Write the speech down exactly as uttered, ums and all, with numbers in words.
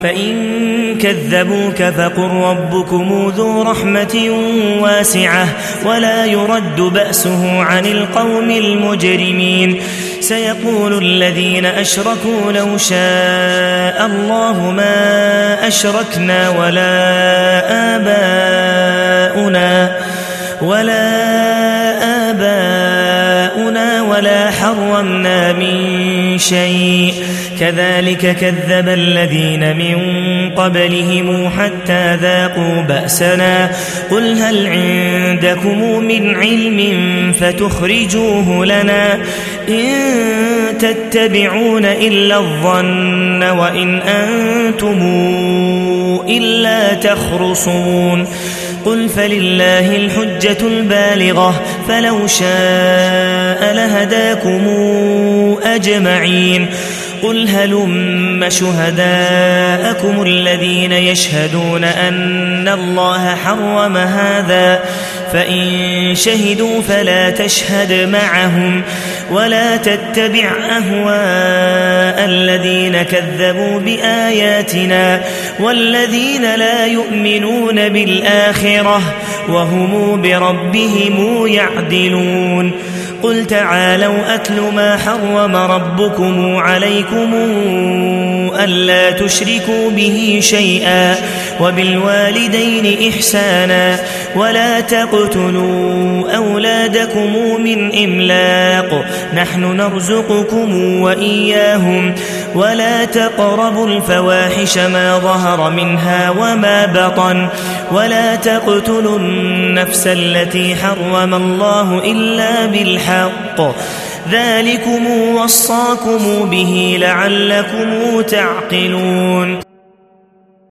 فإن كذبوك فقل ربكم ذو رحمة واسعة ولا يرد بأسه عن القوم المجرمين. سيقول الذين أشركوا لو شاء الله ما أشركنا ولا آباؤنا ولا آباؤنا ولا حرمنا من شيء كذلك كذب الذين من قبلهم حتى ذاقوا بأسنا. قل هل عندكم من علم فتخرجوه لنا إن تتبعون إلا الظن وإن أنتم إلا تخرصون. قل فلله الحجة البالغة فلو شاء لهداكم أجمعين. قل هلم شهداءكم الذين يشهدون أن الله حرم هذا فإن شهدوا فلا تشهد معهم ولا تتبع أهواء الذين كذبوا بآياتنا والذين لا يؤمنون بالآخرة وهم بربهم يعدلون. قل تعالوا أتل ما حرم ربكم عليكم ألا تشركوا به شيئا وبالوالدين إحسانا ولا تقتلوا أولادكم من إملاق نحن نرزقكم وإياهم ولا تقربوا الفواحش ما ظهر منها وما بطن ولا تقتلوا النفس التي حرم الله إلا بالحق ذلكم وصاكم به لعلكم تعقلون.